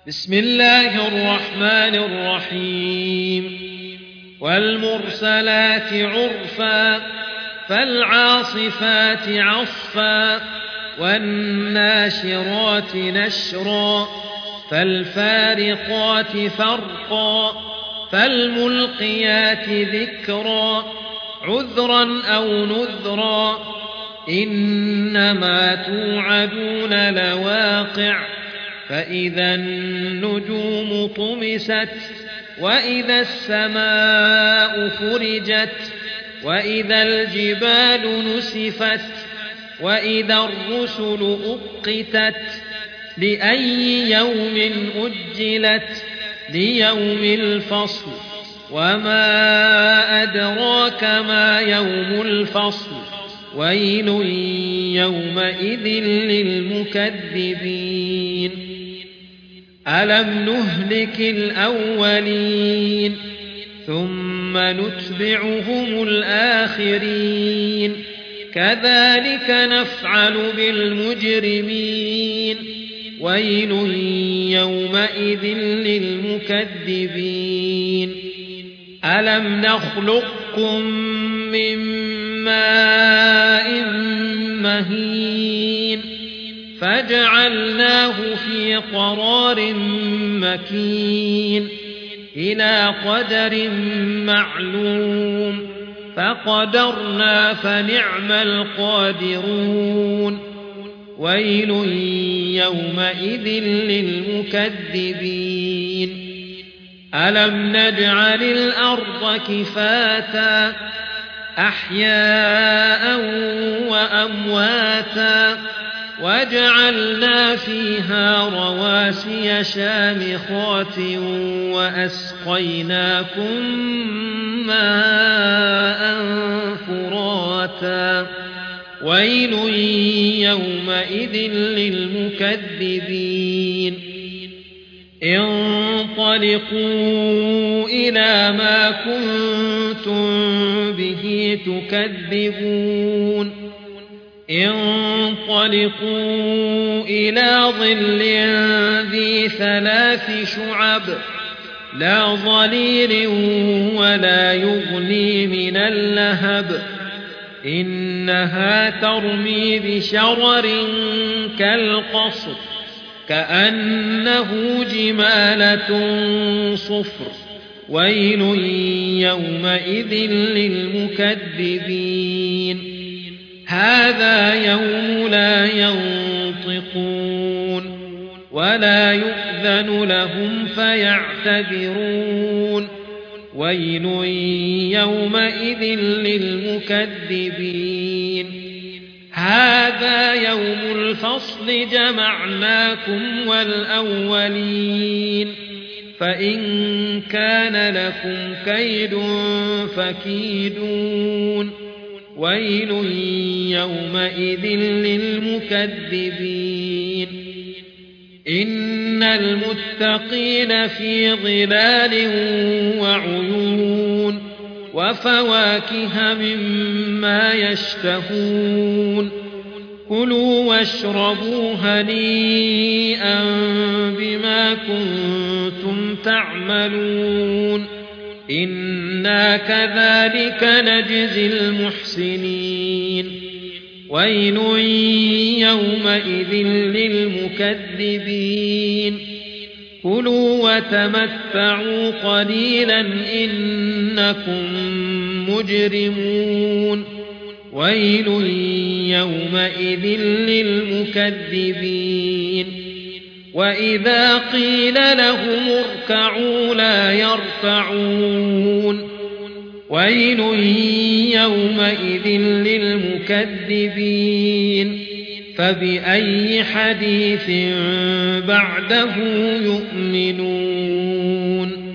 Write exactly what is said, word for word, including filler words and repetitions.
بسم الله الرحمن الرحيم والمرسلات عرفا فالعاصفات عصفا والناشرات نشرا فالفارقات فرقا فالملقيات ذكرا عذرا أو نذرا إنما توعدون لواقع فإذا النجوم طمست وإذا السماء فرجت وإذا الجبال نسفت وإذا الرسل أقتت لأي يوم أجلت ليوم الفصل وما أدراك ما يوم الفصل ويل يومئذ للمكذبين ألم نهلك الأولين ثم نتبعهم الآخرين كذلك نفعل بالمجرمين ويل يومئذ للمكذبين ألم نخلقكم من ماء مهين فجعلناه في قرار مكين إلى قدر معلوم فقدرنا فنعم القادرون ويل يومئذ للمكذبين ألم نجعل الأرض كفاتا أحياء وأمواتا وجعلنا فيها رواسي شامخات وأسقيناكم ماء فراتا ويل يومئذ للمكذبين انطلقوا إلى ما كنتم به تكذبون انطلقوا إلى ظل ذي ثلاث شعب لا ظليل ولا يغني من اللهب إنها ترمي بشرر كالقصر كأنه جمالة صفر ويل يومئذ للمكذبين هذا يوم لا ينطقون ولا يؤذن لهم فيعتذرون ويل يومئذ للمكذبين هذا يوم الفصل جمعناكم والأولين فإن كان لكم كيد فكيدون ويل يومئذ للمكذبين إن المتقين في ظلال وعيون وفواكه مما يشتهون كلوا واشربوا هنيئا بما كنتم تعملون إنا كذلك نجزي المحسنين ويل يومئذ للمكذبين كلوا وتمتعوا قليلا إنكم مجرمون ويل يومئذ للمكذبين وإذا قيل لهم اركعوا لا يركعون ويل يومئذ للمكذبين فبأي حديث بعده يؤمنون